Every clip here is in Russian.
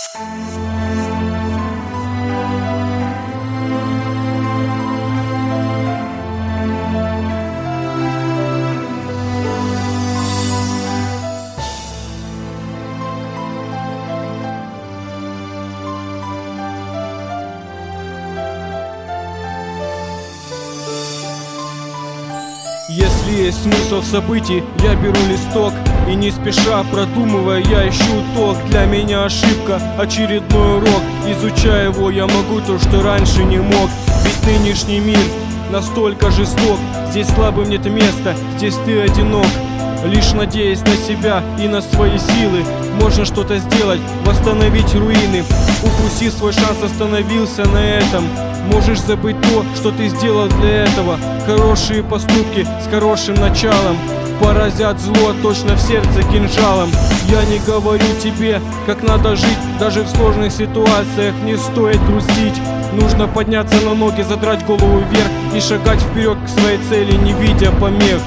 Если есть смысл в событии, я беру листок и не спеша продумывая, я ищу толк. Для меня ошибка, очередной урок. Изучая его, я могу то, что раньше не мог. Ведь нынешний мир настолько жесток. Здесь слабым нет места, здесь ты одинок. Лишь надеясь на себя и на свои силы, можно что-то сделать, восстановить руины. Упусти свой шанс, остановился на этом. Можешь забыть то, что ты сделал для этого. Хорошие поступки с хорошим началом поразят зло точно в сердце кинжалом. Я не говорю тебе, как надо жить. Даже в сложных ситуациях не стоит грустить. Нужно подняться на ноги, задрать голову вверх и шагать вперед к своей цели, не видя помех.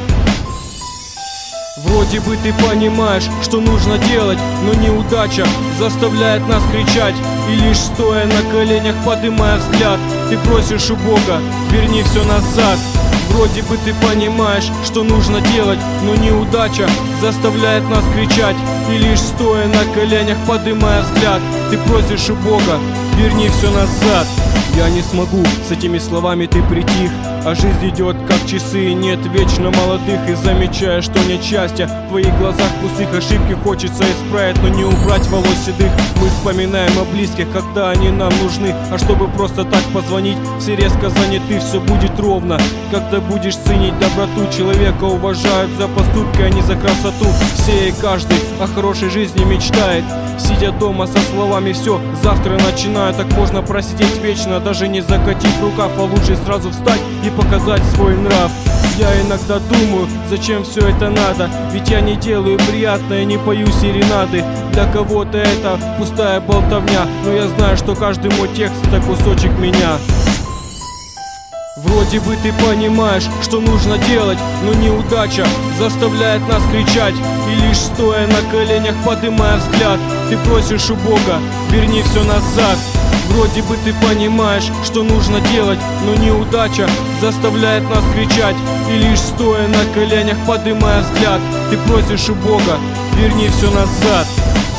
Вроде бы ты понимаешь, что нужно делать, но неудача заставляет нас кричать. И лишь стоя на коленях, поднимая взгляд, ты просишь у Бога: верни все назад. Вроде бы ты понимаешь, что нужно делать, но неудача заставляет нас кричать. И лишь стоя на коленях, поднимая взгляд, ты просишь у Бога: верни все назад. Я не смогу, с этими словами ты притих. А жизнь идет как часы, нет вечно молодых. И замечая, что нет счастья в твоих глазах пустых, ошибки хочется исправить, но не убрать волос седых. Мы вспоминаем о близких, когда они нам нужны. А чтобы просто так позвонить, все резко заняты. Все будет ровно, когда будешь ценить доброту. Человека уважают за поступки, а не за красоту. Все и каждый о хорошей жизни мечтает, сидя дома со словами: все, завтра начинаю. Так можно просидеть вечно, даже не закатив рукав. А лучше сразу встать и показать свой нрав. Я иногда думаю, зачем все это надо? Ведь я не делаю приятное, не пою серенады. Для кого-то это пустая болтовня, но я знаю, что каждый мой текст — это кусочек меня. Вроде бы ты понимаешь, что нужно делать, но неудача заставляет нас кричать. И лишь стоя на коленях, поднимая взгляд, ты просишь у Бога: верни все назад. Вроде бы ты понимаешь, что нужно делать, но неудача заставляет нас кричать. И лишь стоя на коленях, поднимая взгляд, ты просишь у Бога: верни все назад.